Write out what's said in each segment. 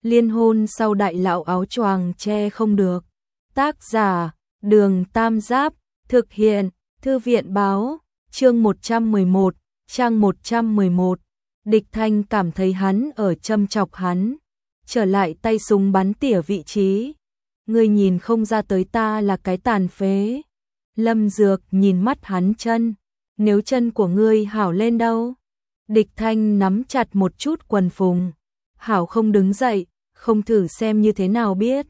Liên hôn sau đại lão áo choàng che không được. Tác giả, Đường Tam Giáp, thực hiện, Thư viện báo, chương 111, trang 111. Địch Thanh cảm thấy hắn ở châm chọc hắn, trở lại tay súng bắn tỉa vị trí. Ngươi nhìn không ra tới ta là cái tàn phế. Lâm Dược nhìn mắt hắn chân, nếu chân của ngươi hảo lên đâu? Địch Thanh nắm chặt một chút quần phùng, hảo không đứng dậy, không thử xem như thế nào biết.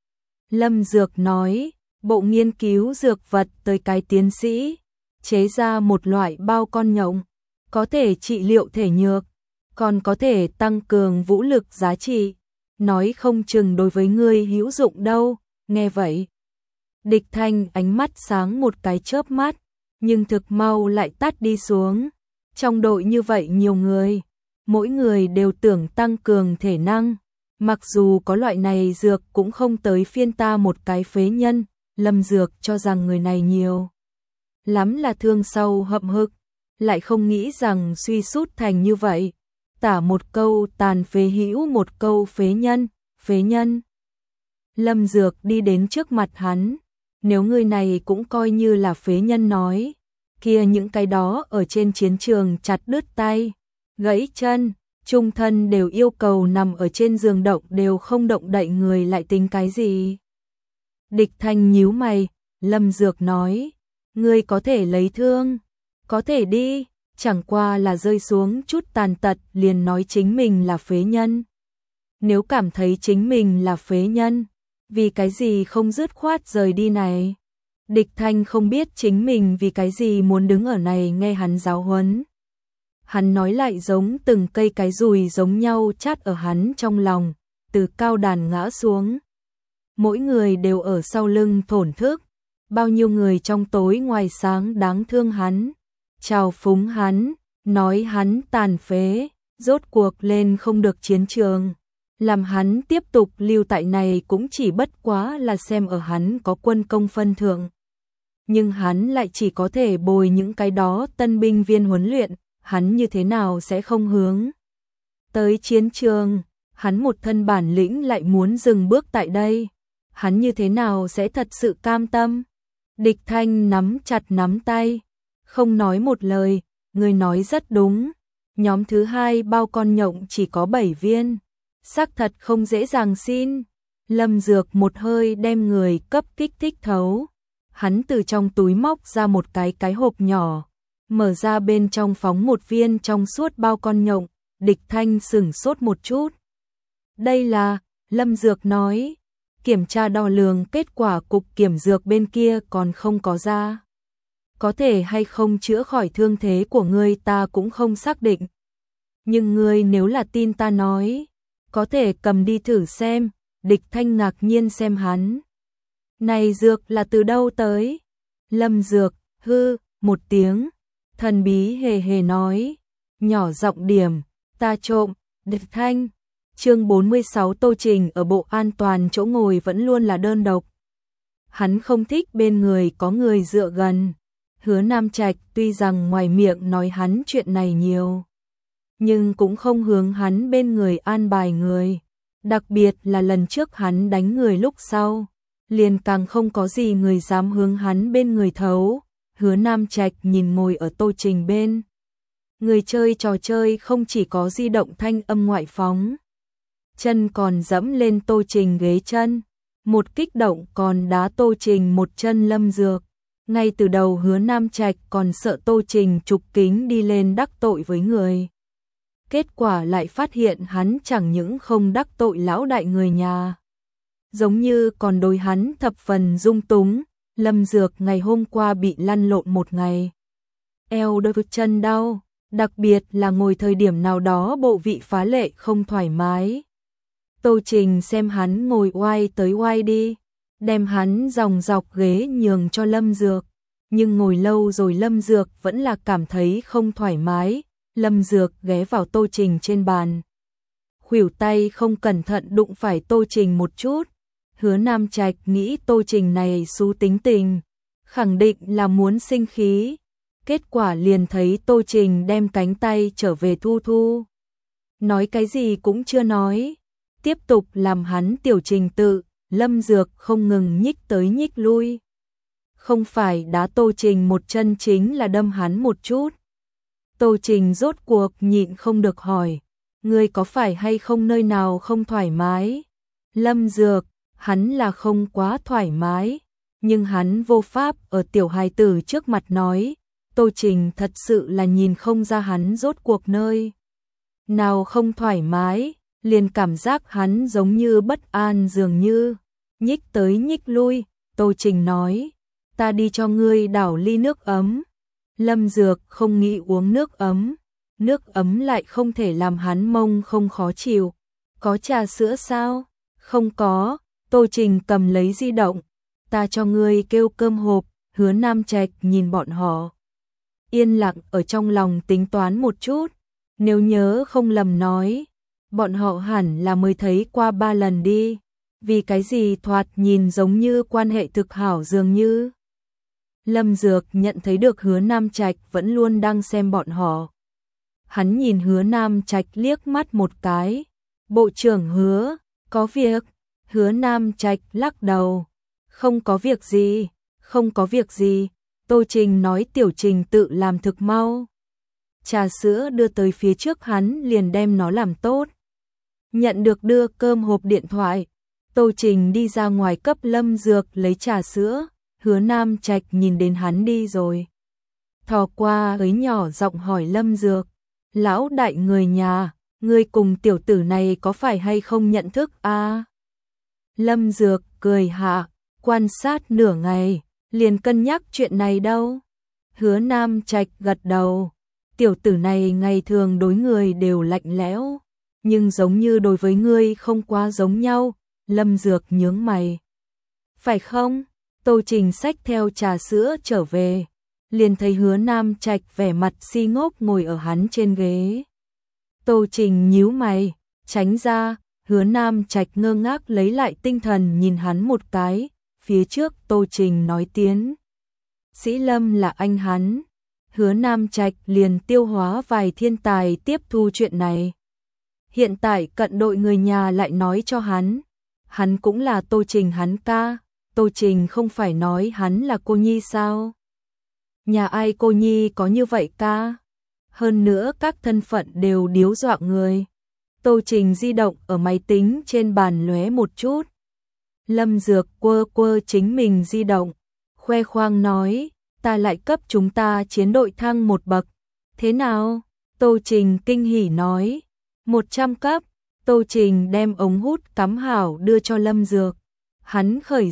Lâm Dược nói, bộ nghiên cứu dược vật tới cái tiến sĩ, chế ra một loại bao con nhộng, có thể trị liệu thể nhược, còn có thể tăng cường vũ lực giá trị, nói không chừng đối với ngươi hữu dụng đâu. Nghe vậy, Địch Thanh ánh mắt sáng một cái chớp mắt, nhưng thực mau lại tắt đi xuống. Trong đội như vậy nhiều người, mỗi người đều tưởng tăng cường thể năng, mặc dù có loại này dược cũng không tới phiên ta một cái phế nhân. Lâm Dược cho rằng người này nhiều lắm là thương sâu hậm hực, lại không nghĩ rằng suy sút thành như vậy. Tả một câu tàn phế hữu một câu phế nhân, phế nhân. Lâm Dược đi đến trước mặt hắn, nếu người này cũng coi như là phế nhân nói, kia những cái đó ở trên chiến trường chặt đứt tay, gãy chân, trung thân đều yêu cầu nằm ở trên giường động đều không động đậy người lại tính cái gì? Địch Thanh nhíu mày, Lâm Dược nói, ngươi có thể lấy thương, có thể đi, chẳng qua là rơi xuống chút tàn tật liền nói chính mình là phế nhân. Nếu cảm thấy chính mình là phế nhân, vì cái gì không dứt khoát rời đi này? Địch Thanh không biết chính mình vì cái gì muốn đứng ở này nghe hắn giáo huấn. Hắn nói lại giống từng cây cái dùi giống nhau chát ở hắn trong lòng, từ cao đàn ngã xuống. Mỗi người đều ở sau lưng thổn thức, bao nhiêu người trong tối ngoài sáng đáng thương hắn, chào phúng hắn, nói hắn tàn phế, rốt cuộc lên không được chiến trường. Làm hắn tiếp tục lưu tại này cũng chỉ bất quá là xem ở hắn có quân công phân thượng. Nhưng hắn lại chỉ có thể bồi những cái đó tân binh viên huấn luyện, hắn như thế nào sẽ không hướng tới chiến trường, hắn một thân bản lĩnh lại muốn dừng bước tại đây, hắn như thế nào sẽ thật sự cam tâm? Địch Thanh nắm chặt nắm tay, không nói một lời, người nói rất đúng, nhóm thứ hai bao con nhộng chỉ có 7 viên, xác thật không dễ dàng xin. Lâm Dược một hơi đem người cấp kích thích thấu, hắn từ trong túi móc ra một cái hộp nhỏ, mở ra bên trong phóng một viên trong suốt bao con nhộng. Địch Thanh sửng sốt một chút. Đây là, Lâm Dược nói, kiểm tra đo lường kết quả cục kiểm dược bên kia còn không có ra. Có thể hay không chữa khỏi thương thế của ngươi ta cũng không xác định. Nhưng ngươi nếu là tin ta nói, có thể cầm đi thử xem. Địch Thanh ngạc nhiên xem hắn. Này dược là từ đâu tới? Lâm Dược, hư, một tiếng, thần bí hề hề nói, nhỏ giọng điểm, ta trộm. Địch Thanh, chương 46. Tô Trình ở bộ an toàn chỗ ngồi vẫn luôn là đơn độc. Hắn không thích bên người có người dựa gần. Hứa Nam Trạch tuy rằng ngoài miệng nói hắn chuyện này nhiều, nhưng cũng không hướng hắn bên người an bài người. Đặc biệt là lần trước hắn đánh người lúc sau, liền càng không có gì người dám hướng hắn bên người thấu. Hứa Nam Trạch nhìn ngồi ở Tô Trình bên người chơi trò chơi không chỉ có di động thanh âm ngoại phóng, chân còn dẫm lên Tô Trình ghế chân, một kích động còn đá Tô Trình một chân. Lâm Dược ngay từ đầu Hứa Nam Trạch còn sợ Tô Trình trục kính đi lên đắc tội với người, kết quả lại phát hiện hắn chẳng những không đắc tội lão đại người nhà, giống như còn đối hắn thập phần dung túng. Lâm Dược ngày hôm qua bị lăn lộn một ngày, eo đôi chân đau, đặc biệt là ngồi thời điểm nào đó bộ vị phá lệ không thoải mái. Tô Trình xem hắn ngồi oai tới oai đi, đem hắn dòng dọc ghế nhường cho Lâm Dược, nhưng ngồi lâu rồi Lâm Dược vẫn là cảm thấy không thoải mái. Lâm Dược ghé vào Tô Trình trên bàn, khuỷu tay không cẩn thận đụng phải Tô Trình một chút. Hứa Nam Trạch nghĩ Tô Trình này xú tính tình, khẳng định là muốn sinh khí, kết quả liền thấy Tô Trình đem cánh tay trở về thu thu, nói cái gì cũng chưa nói, tiếp tục làm hắn tiểu trình tự, Lâm Dược không ngừng nhích tới nhích lui. Không phải đá Tô Trình một chân chính là đâm hắn một chút. Tô Trình rốt cuộc nhịn không được hỏi, ngươi có phải hay không nơi nào không thoải mái? Lâm Dược, hắn là không quá thoải mái, nhưng hắn vô pháp ở tiểu hài tử trước mặt nói, Tô Trình thật sự là nhìn không ra hắn rốt cuộc nơi nào không thoải mái, liền cảm giác hắn giống như bất an dường như, nhích tới nhích lui, Tô Trình nói, ta đi cho ngươi đảo ly nước ấm. Lâm Dược không nghĩ uống nước ấm lại không thể làm hắn mông không khó chịu. Có trà sữa sao? Không có, Tô Trình cầm lấy di động, ta cho ngươi kêu cơm hộp. Hứa Nam Trạch nhìn bọn họ, yên lặng ở trong lòng tính toán một chút, nếu nhớ không lầm nói, bọn họ hẳn là mới thấy qua 3 lần đi, vì cái gì thoạt nhìn giống như quan hệ thực hảo dường như. Lâm Dược nhận thấy được Hứa Nam Trạch vẫn luôn đang xem bọn họ. Hắn nhìn Hứa Nam Trạch liếc mắt một cái, bộ trưởng Hứa, có việc? Hứa Nam Trạch lắc đầu, không có việc gì, không có việc gì. Tô Trình nói tiểu trình tự làm thực mau. Trà sữa đưa tới phía trước hắn liền đem nó làm tốt. Nhận được đưa cơm hộp điện thoại, Tô Trình đi ra ngoài cấp Lâm Dược lấy trà sữa. Hứa Nam Trạch nhìn đến hắn đi rồi, thò qua ấy nhỏ giọng hỏi Lâm Dược, lão đại người nhà, ngươi cùng tiểu tử này có phải hay không nhận thức a? Lâm Dược cười hạ, quan sát nửa ngày, liền cân nhắc chuyện này đâu. Hứa Nam Trạch gật đầu, tiểu tử này ngày thường đối người đều lạnh lẽo, nhưng giống như đối với ngươi không quá giống nhau. Lâm Dược nhướng mày, phải không? Tô Trình xách theo trà sữa trở về, liền thấy Hứa Nam Trạch vẻ mặt si ngốc ngồi ở hắn trên ghế. Tô Trình nhíu mày, tránh ra. Hứa Nam Trạch ngơ ngác lấy lại tinh thần nhìn hắn một cái, phía trước Tô Trình nói tiến sĩ Lâm là anh hắn. Hứa Nam Trạch liền tiêu hóa vài thiên tài tiếp thu chuyện này. Hiện tại cận đội người nhà lại nói cho hắn cũng là Tô Trình hắn ca. Tô Trình không phải nói hắn là cô nhi sao? Nhà ai cô nhi có như vậy ca? Hơn nữa các thân phận đều điếu dọa người. Tô Trình di động ở máy tính trên bàn lóe một chút. Lâm Dược quơ quơ chính mình di động, khoe khoang nói, ta lại cấp chúng ta chiến đội thăng một bậc. Thế nào? Tô Trình kinh hỉ nói, 100 cấp. Tô Trình đem ống hút cắm hảo đưa cho Lâm Dược. Hắn khởi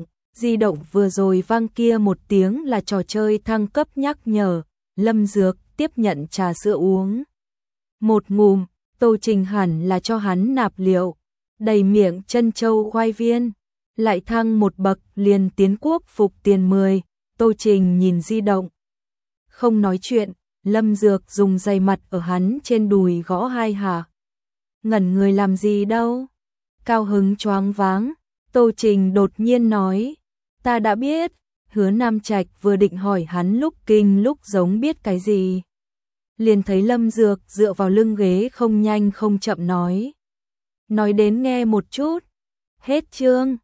di động vừa rồi vang kia một tiếng là trò chơi thăng cấp nhắc nhở. Lâm Dược tiếp nhận trà sữa uống một ngụm. Tô Trình hẳn là cho hắn nạp liệu, đầy miệng chân châu khoai viên, lại thăng một bậc liền tiến quốc phục tiền 10. Tô Trình nhìn di động, không nói chuyện. Lâm Dược dùng giày mặt ở hắn trên đùi gõ 2 hạ. Ngẩn người làm gì đâu? Cao hứng choáng váng. Tô Trình đột nhiên nói, ta đã biết. Hứa Nam Trạch vừa định hỏi hắn lúc kinh lúc giống biết cái gì, liền thấy Lâm Dược dựa vào lưng ghế không nhanh không chậm nói đến nghe một chút. Hết chương.